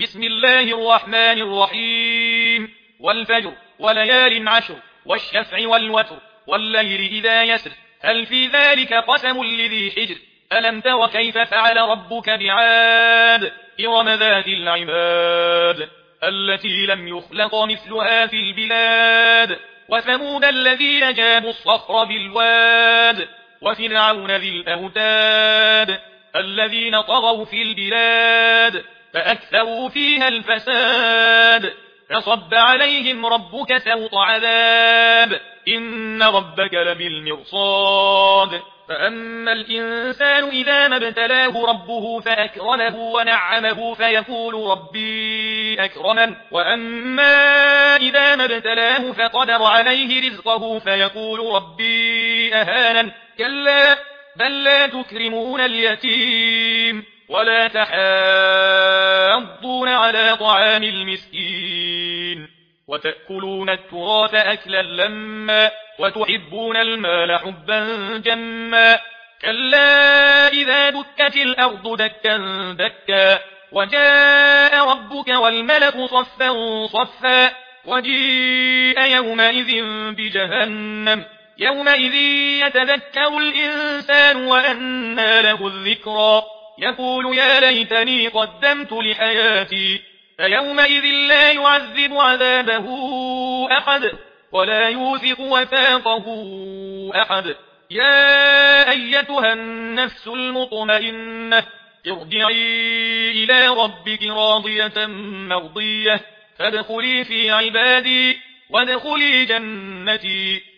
بسم الله الرحمن الرحيم والفجر وليال عشر والشفع والوتر والليل إذا يسر هل في ذلك قسم لذي حجر ألم تر كيف فعل ربك بعاد إرم ذات العماد التي لم يخلق مثلها في البلاد وثمود الذين جابوا الصخر بالواد وفرعون ذي الأوتاد الذين طغوا في البلاد فأكثروا فيها الفساد فصب عليهم ربك سوط عذاب إن ربك لبالمرصاد فأما الإنسان إذا ما ابتلاه ربه فأكرمه ونعمه فيقول ربي أكرمن وأما إذا ما ابتلاه فقدر عليه رزقه فيقول ربي أهانن كلا بل لا تكرمون اليتيم ولا تحاضون على طعام المسكين وتأكلون التراث أكلا لما وتحبون المال حبا جما كلا إذا دكت الأرض دكا دكا وجاء ربك والملك صفا صفا وجيء يومئذ بجهنم يومئذ يتذكر الإنسان وأنى له الذكرى يقول يا ليتني قدمت لحياتي فيومئذ لا يعذب عذابه أحد ولا يوثق وثاقه أحد يا أيتها النفس المطمئنة ارجعي إلى ربك راضية مرضية فادخلي في عبادي وادخلي جنتي